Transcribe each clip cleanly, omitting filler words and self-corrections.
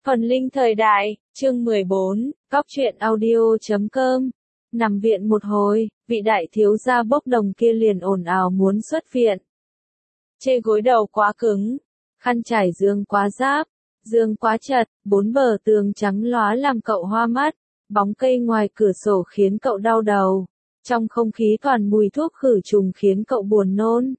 Phần linh thời đại, chương 14, Cóc truyện audio.com. Nằm viện một hồi, vị đại thiếu gia bốc đồng kia liền ồn ào muốn xuất viện. Chê gối đầu quá cứng, khăn trải giường quá ráp, giường quá chật, bốn bờ tường trắng lóa làm cậu hoa mắt, bóng cây ngoài cửa sổ khiến cậu đau đầu, trong không khí toàn mùi thuốc khử trùng khiến cậu buồn nôn.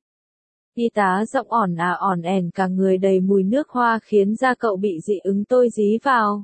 Y tá giọng ỏn ẻn cả người đầy mùi nước hoa khiến da cậu bị dị ứng tôi dí vào.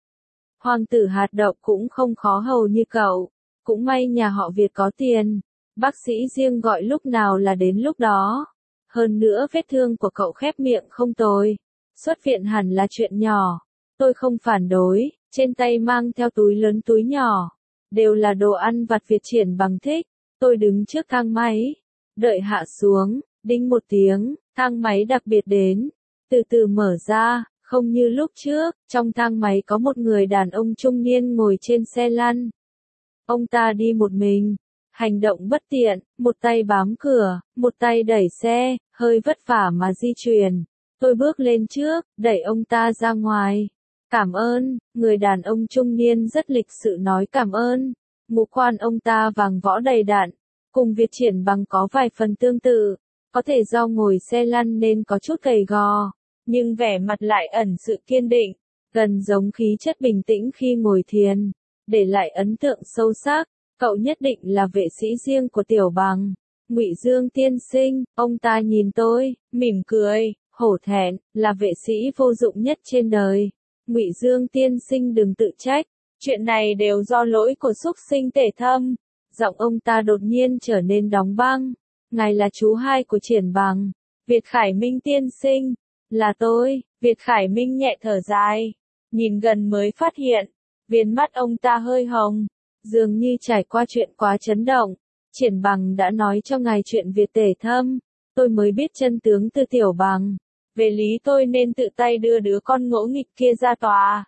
Hoàng tử hạt đậu cũng không khó hầu như cậu, cũng may nhà họ Việt có tiền, bác sĩ riêng gọi lúc nào là đến lúc đó. Hơn nữa vết thương của cậu khép miệng không tồi, xuất viện hẳn là chuyện nhỏ, tôi không phản đối, trên tay mang theo túi lớn túi nhỏ, đều là đồ ăn vặt Việt Triển Bằng thích. Tôi đứng trước thang máy, đợi hạ xuống. Đinh một tiếng, thang máy đặc biệt đến, từ từ mở ra, không như lúc trước, trong thang máy có một người đàn ông trung niên ngồi trên xe lăn. Ông ta đi một mình, hành động bất tiện, một tay bám cửa, một tay đẩy xe, hơi vất vả mà di chuyển. Tôi bước lên trước, đẩy ông ta ra ngoài. Cảm ơn, người đàn ông trung niên rất lịch sự nói cảm ơn. Ngũ quan ông ta vàng võ đầy đặn, cùng Việt Triển Bằng có vài phần tương tự. Có thể do ngồi xe lăn nên có chút gầy gò, nhưng vẻ mặt lại ẩn sự kiên định, gần giống khí chất bình tĩnh khi ngồi thiền, để lại ấn tượng sâu sắc. Cậu nhất định là vệ sĩ riêng của Tiểu Bằng. Ngụy Dương tiên sinh, ông ta nhìn tôi, mỉm cười, hổ thẹn, là vệ sĩ vô dụng nhất trên đời. Ngụy Dương tiên sinh đừng tự trách, chuyện này đều do lỗi của súc sinh Tề Thâm. Giọng ông ta đột nhiên trở nên đóng băng. Ngài là chú hai của Triển Bằng, Việt Khải Minh tiên sinh, là tôi. Việt Khải Minh nhẹ thở dài, nhìn gần mới phát hiện, viền mắt ông ta hơi hồng, dường như trải qua chuyện quá chấn động. Triển Bằng đã nói cho ngài chuyện Việt Tề Thâm, tôi mới biết chân tướng từ Tiểu Bằng, về lý tôi nên tự tay đưa đứa con ngỗ nghịch kia ra tòa.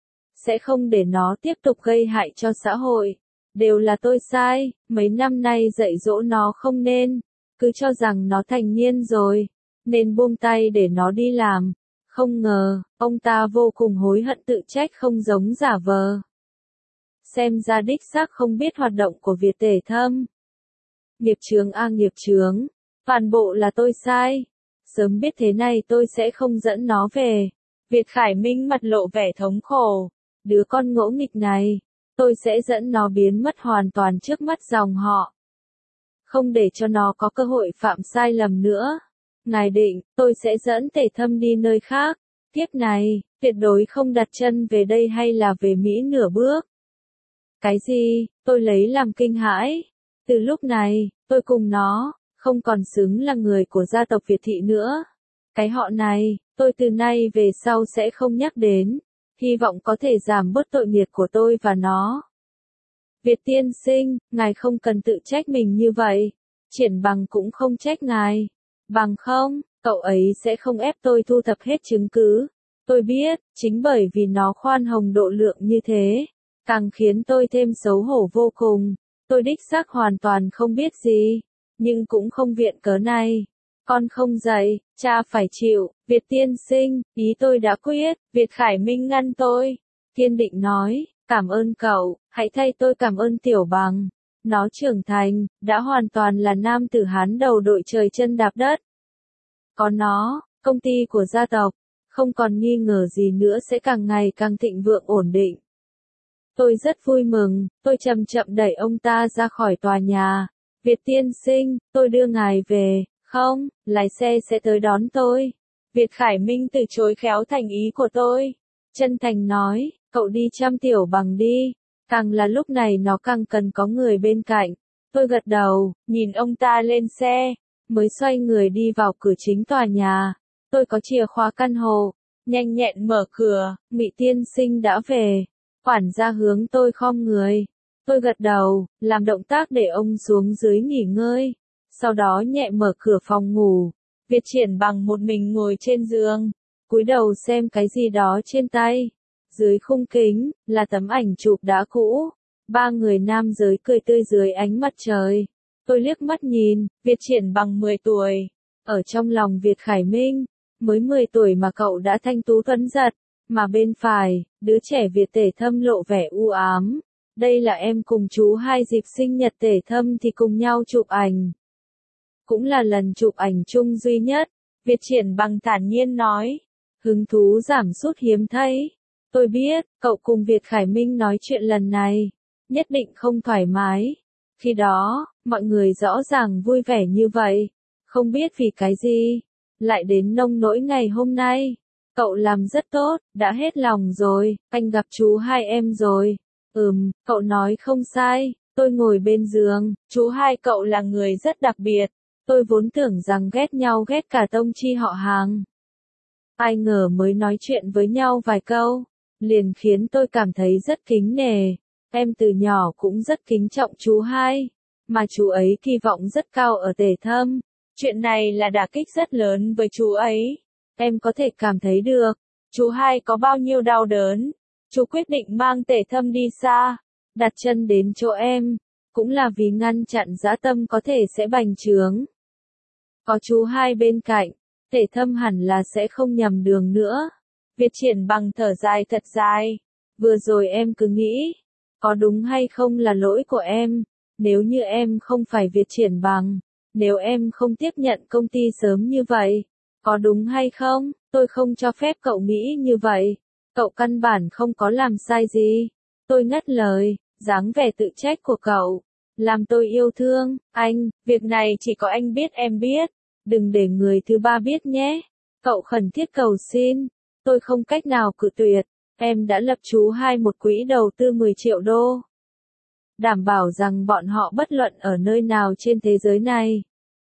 Sẽ không để nó tiếp tục gây hại cho xã hội, đều là tôi sai, mấy năm nay dạy dỗ nó không nên. Cứ cho rằng nó thành niên rồi, nên buông tay để nó đi làm. Không ngờ, ông ta vô cùng hối hận tự trách không giống giả vờ. Xem ra đích xác không biết hoạt động của Việt Tề Thâm. Nghiệp chướng a nghiệp chướng, toàn bộ là tôi sai. Sớm biết thế này tôi sẽ không dẫn nó về. Việt Khải Minh mặt lộ vẻ thống khổ. Đứa con ngỗ nghịch này, tôi sẽ dẫn nó biến mất hoàn toàn trước mắt dòng họ. Không để cho nó có cơ hội phạm sai lầm nữa. Ngài định, tôi sẽ dẫn Tề Thâm đi nơi khác. Kiếp này, tuyệt đối không đặt chân về đây hay là về Mỹ nửa bước. Cái gì? Tôi lấy làm kinh hãi. Từ lúc này, tôi cùng nó, không còn xứng là người của gia tộc Việt thị nữa. Cái họ này, tôi từ nay về sau sẽ không nhắc đến. Hy vọng có thể giảm bớt tội nghiệp của tôi và nó. Việt tiên sinh, ngài không cần tự trách mình như vậy. Triển Bằng cũng không trách ngài. Bằng không, cậu ấy sẽ không ép tôi thu thập hết chứng cứ. Tôi biết, chính bởi vì nó khoan hồng độ lượng như thế, càng khiến tôi thêm xấu hổ vô cùng. Tôi đích xác hoàn toàn không biết gì, nhưng cũng không viện cớ này. Con không dạy, cha phải chịu. Việt tiên sinh, ý tôi đã quyết. Việt Khải Minh ngăn tôi, kiên định nói. Cảm ơn cậu, hãy thay tôi cảm ơn Tiểu Bằng. Nó trưởng thành, đã hoàn toàn là nam tử Hán đầu đội trời chân đạp đất. Có nó, công ty của gia tộc, không còn nghi ngờ gì nữa sẽ càng ngày càng thịnh vượng ổn định. Tôi rất vui mừng, tôi chậm chậm đẩy ông ta ra khỏi tòa nhà. Việt tiên sinh, tôi đưa ngài về, không, lái xe sẽ tới đón tôi. Việt Khải Minh từ chối khéo thành ý của tôi. Chân thành nói, cậu đi chăm Tiểu Bằng đi. Càng là lúc này nó càng cần có người bên cạnh. Tôi gật đầu, nhìn ông ta lên xe, mới xoay người đi vào cửa chính tòa nhà. Tôi có chìa khóa căn hộ, nhanh nhẹn mở cửa. Ngụy tiên sinh đã về. Quản gia hướng tôi khom người. Tôi gật đầu, làm động tác để ông xuống dưới nghỉ ngơi. Sau đó nhẹ mở cửa phòng ngủ. Việt Triển Bằng một mình ngồi trên giường, cúi đầu xem cái gì đó trên tay. Dưới khung kính, là tấm ảnh chụp đã cũ. Ba người nam giới cười tươi dưới ánh mặt trời. Tôi liếc mắt nhìn, Việt Triển Bằng 10 tuổi. Ở trong lòng Việt Khải Minh, mới 10 tuổi mà cậu đã thanh tú tuấn giật. Mà bên phải, đứa trẻ Việt Tể Thâm lộ vẻ u ám. Đây là em cùng chú hai dịp sinh nhật Tể Thâm thì cùng nhau chụp ảnh. Cũng là lần chụp ảnh chung duy nhất. Việt Triển Bằng thản nhiên nói. Hứng thú giảm sút hiếm thấy. Tôi biết, cậu cùng Việt Khải Minh nói chuyện lần này. Nhất định không thoải mái. Khi đó, mọi người rõ ràng vui vẻ như vậy. Không biết vì cái gì. Lại đến nông nỗi ngày hôm nay. Cậu làm rất tốt, đã hết lòng rồi, anh gặp chú hai em rồi. Cậu nói không sai, tôi ngồi bên giường, chú hai cậu là người rất đặc biệt. Tôi vốn tưởng rằng ghét nhau ghét cả tông chi họ hàng. Ai ngờ mới nói chuyện với nhau vài câu, liền khiến tôi cảm thấy rất kính nể. Em từ nhỏ cũng rất kính trọng chú hai, mà chú ấy kỳ vọng rất cao ở Tể Thâm. Chuyện này là đả kích rất lớn với chú ấy. Em có thể cảm thấy được, chú hai có bao nhiêu đau đớn. Chú quyết định mang Tể Thâm đi xa, đặt chân đến chỗ em, cũng là vì ngăn chặn dã tâm có thể sẽ bành trướng. Có chú hai bên cạnh, Tể Thâm hẳn là sẽ không nhầm đường nữa. Việt Triển Bằng thở dài thật dài. Vừa rồi em cứ nghĩ, có đúng hay không là lỗi của em. Nếu như em không phải Việt Triển Bằng, nếu em không tiếp nhận công ty sớm như vậy, có đúng hay không, tôi không cho phép cậu nghĩ như vậy. Cậu căn bản không có làm sai gì. Tôi ngắt lời, dáng vẻ tự trách của cậu làm tôi yêu thương. Anh, việc này chỉ có anh biết em biết. Đừng để người thứ ba biết nhé. Cậu khẩn thiết cầu xin. Tôi không cách nào cự tuyệt. Em đã lập chú hai một quỹ đầu tư 10 triệu đô. Đảm bảo rằng bọn họ bất luận ở nơi nào trên thế giới này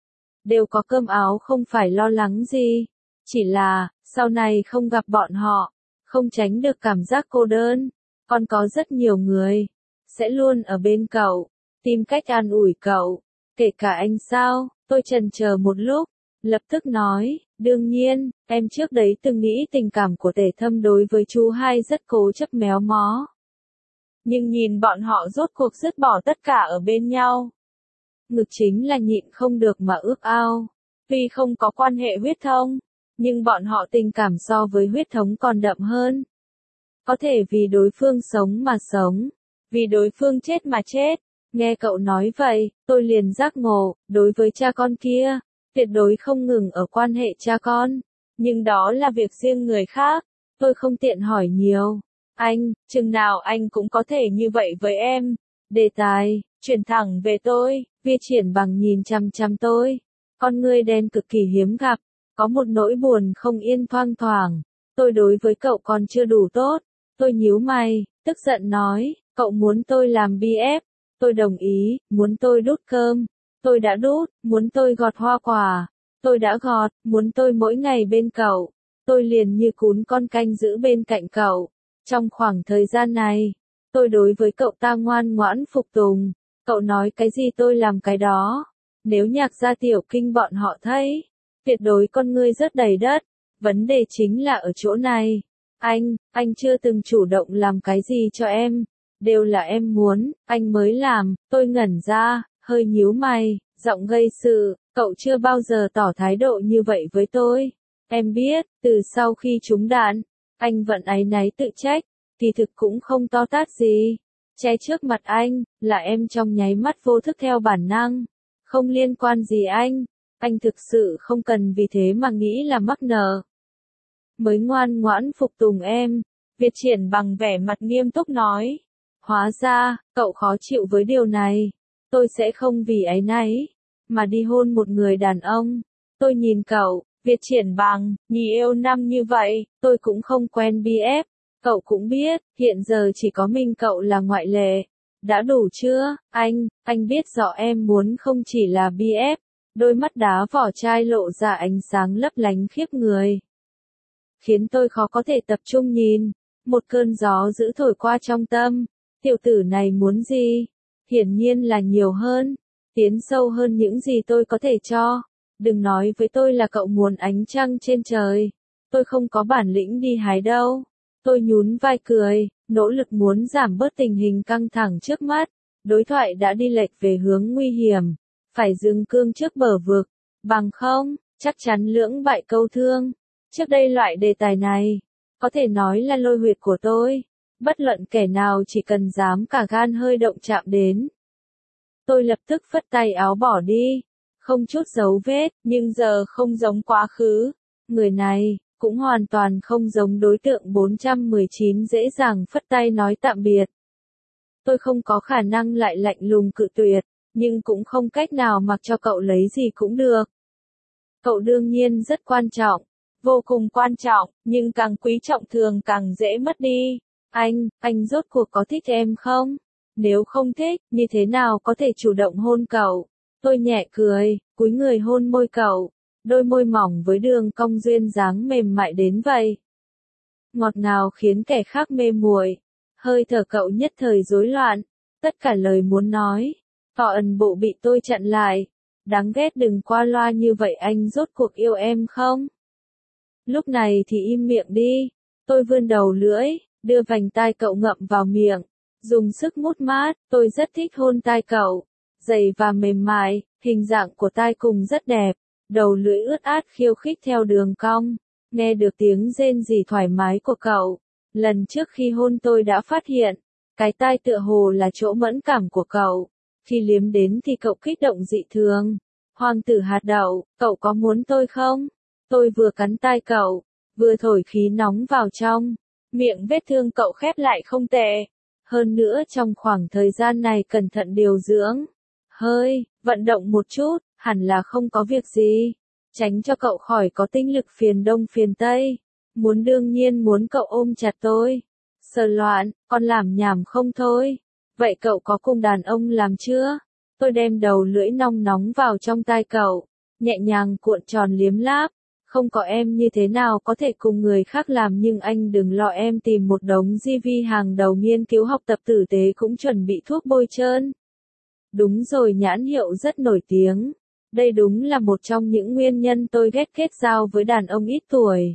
đều có cơm áo, không phải lo lắng gì. Chỉ là, sau này không gặp bọn họ, không tránh được cảm giác cô đơn. Còn có rất nhiều người sẽ luôn ở bên cậu, tìm cách an ủi cậu. Kể cả anh sao? Tôi chần chờ một lúc, lập tức nói, đương nhiên, em trước đấy từng nghĩ tình cảm của Tể Thâm đối với chú hai rất cố chấp méo mó. Nhưng nhìn bọn họ rốt cuộc dứt bỏ tất cả ở bên nhau. Ngực chính là nhịn không được mà ước ao. Tuy không có quan hệ huyết thống, nhưng bọn họ tình cảm so với huyết thống còn đậm hơn. Có thể vì đối phương sống mà sống, vì đối phương chết mà chết. Nghe cậu nói vậy, tôi liền giác ngộ, đối với cha con kia, tuyệt đối không ngừng ở quan hệ cha con. Nhưng đó là việc riêng người khác, tôi không tiện hỏi nhiều. Anh, chừng nào anh cũng có thể như vậy với em. Đề tài, chuyển thẳng về tôi. Việt Triển Bằng nhìn chăm chăm tôi. Con ngươi đen cực kỳ hiếm gặp, có một nỗi buồn không yên thoang thoảng. Tôi đối với cậu còn chưa đủ tốt. Tôi nhíu mày, tức giận nói, cậu muốn tôi làm BF. Tôi đồng ý. Muốn tôi đút cơm, tôi đã đút. Muốn tôi gọt hoa quả, tôi đã gọt. Muốn tôi mỗi ngày bên cậu, tôi liền như cún con canh giữ bên cạnh cậu. Trong khoảng thời gian này, tôi đối với cậu ta ngoan ngoãn phục tùng. Cậu nói cái gì tôi làm cái đó. Nếu Nhạc Gia Tiểu Kinh bọn họ thấy, tuyệt đối con ngươi rất đầy đất. Vấn đề chính là ở chỗ này. Anh chưa từng chủ động làm cái gì cho em. Đều là em muốn, anh mới làm. Tôi ngẩn ra, hơi nhíu mày, giọng gây sự. Cậu chưa bao giờ tỏ thái độ như vậy với tôi. Em biết, từ sau khi trúng đạn, anh vẫn áy náy tự trách. Kỳ thực cũng không to tát gì. Che trước mặt anh, là em trong nháy mắt vô thức theo bản năng. Không liên quan gì anh thực sự không cần vì thế mà nghĩ là mắc nợ. Mới ngoan ngoãn phục tùng em. Việt Triển Bằng vẻ mặt nghiêm túc nói. Hóa ra, cậu khó chịu với điều này. Tôi sẽ không vì áy náy mà đi hôn một người đàn ông. Tôi nhìn cậu, Việt Triển Bằng, nhì yêu năm như vậy, tôi cũng không quen BF. Cậu cũng biết, hiện giờ chỉ có mình cậu là ngoại lệ. Đã đủ chưa, anh biết rõ em muốn không chỉ là BF. Đôi mắt đá vỏ chai lộ ra ánh sáng lấp lánh khiếp người, khiến tôi khó có thể tập trung nhìn. Một cơn gió dữ thổi qua trong tâm. Tiểu tử này muốn gì? Hiển nhiên là nhiều hơn, tiến sâu hơn những gì tôi có thể cho. Đừng nói với tôi là cậu muốn ánh trăng trên trời. Tôi không có bản lĩnh đi hái đâu. Tôi nhún vai cười, nỗ lực muốn giảm bớt tình hình căng thẳng trước mắt. Đối thoại đã đi lệch về hướng nguy hiểm. Phải dừng cương trước bờ vực. Bằng không, chắc chắn lưỡng bại câu thương. Trước đây loại đề tài này, có thể nói là lôi huyệt của tôi. Bất luận kẻ nào chỉ cần dám cả gan hơi động chạm đến. Tôi lập tức phất tay áo bỏ đi, không chút dấu vết, nhưng giờ không giống quá khứ. Người này, cũng hoàn toàn không giống đối tượng 419 dễ dàng phất tay nói tạm biệt. Tôi không có khả năng lại lạnh lùng cự tuyệt, nhưng cũng không cách nào mặc cho cậu lấy gì cũng được. Cậu đương nhiên rất quan trọng, vô cùng quan trọng, nhưng càng quý trọng thường càng dễ mất đi. Anh rốt cuộc có thích em không? Nếu không thích, như thế nào có thể chủ động hôn cậu? Tôi nhẹ cười, cúi người hôn môi cậu, đôi môi mỏng với đường cong duyên dáng mềm mại đến vậy. Ngọt ngào khiến kẻ khác mê muội, hơi thở cậu nhất thời rối loạn, tất cả lời muốn nói, toàn bộ bị tôi chặn lại. Đáng ghét, đừng qua loa như vậy, anh rốt cuộc yêu em không? Lúc này thì im miệng đi. Tôi vươn đầu lưỡi, đưa vành tai cậu ngậm vào miệng, dùng sức mút mát. Tôi rất thích hôn tai cậu, dày và mềm mại, hình dạng của tai cùng rất đẹp, đầu lưỡi ướt át khiêu khích theo đường cong, nghe được tiếng rên rỉ thoải mái của cậu. Lần trước khi hôn tôi đã phát hiện, cái tai tựa hồ là chỗ mẫn cảm của cậu, khi liếm đến thì cậu kích động dị thường. Hoàng tử hạt đậu, cậu có muốn tôi không? Tôi vừa cắn tai cậu, vừa thổi khí nóng vào trong. Miệng vết thương cậu khép lại không tệ. Hơn nữa trong khoảng thời gian này cẩn thận điều dưỡng. Hơi, vận động một chút, hẳn là không có việc gì. Tránh cho cậu khỏi có tinh lực phiền đông phiền tây. Đương nhiên muốn cậu ôm chặt tôi. Sờ loạn, con làm nhảm không thôi. Vậy cậu có cùng đàn ông làm chưa? Tôi đem đầu lưỡi nong nóng vào trong tai cậu, nhẹ nhàng cuộn tròn liếm láp. Không có em như thế nào có thể cùng người khác làm, nhưng anh đừng lo, em tìm một đống GV hàng đầu nghiên cứu học tập tử tế, cũng chuẩn bị thuốc bôi trơn. Đúng rồi, nhãn hiệu rất nổi tiếng. Đây đúng là một trong những nguyên nhân tôi ghét kết giao với đàn ông ít tuổi.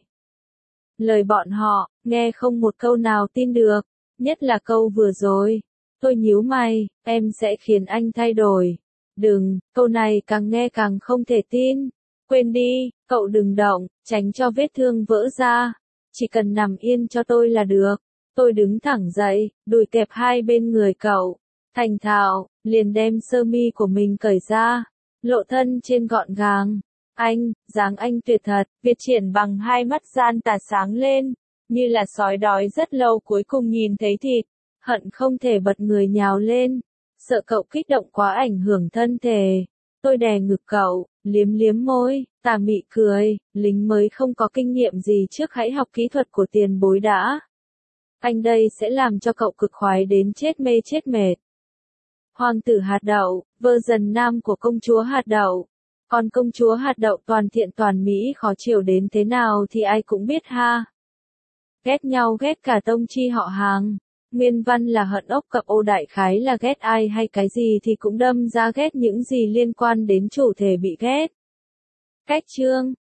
Lời bọn họ, nghe không một câu nào tin được, nhất là câu vừa rồi. Tôi nhíu mày, em sẽ khiến anh thay đổi. Đừng, câu này càng nghe càng không thể tin. Quên đi, cậu đừng động, tránh cho vết thương vỡ ra. Chỉ cần nằm yên cho tôi là được. Tôi đứng thẳng dậy, đùi kẹp hai bên người cậu. Thành thạo, liền đem sơ mi của mình cởi ra, lộ thân trên gọn gàng. Anh, dáng anh tuyệt thật. Việt Triển bằng hai mắt gian tà sáng lên, như là sói đói rất lâu cuối cùng nhìn thấy thịt, hận không thể bật người nhào lên, sợ cậu kích động quá ảnh hưởng thân thể. Tôi đè ngực cậu, liếm liếm môi, tà mị cười, lính mới không có kinh nghiệm gì, trước hãy học kỹ thuật của tiền bối đã. Anh đây sẽ làm cho cậu cực khoái đến chết mê chết mệt. Hoàng tử hạt đậu, version nam của công chúa hạt đậu. Còn công chúa hạt đậu toàn thiện toàn mỹ khó chịu đến thế nào thì ai cũng biết ha. Ghét nhau, ghét cả tông chi họ hàng. Nguyên văn là hận ốc cặp ô, đại khái là ghét ai hay cái gì thì cũng đâm ra ghét những gì liên quan đến chủ thể bị ghét. Cách chương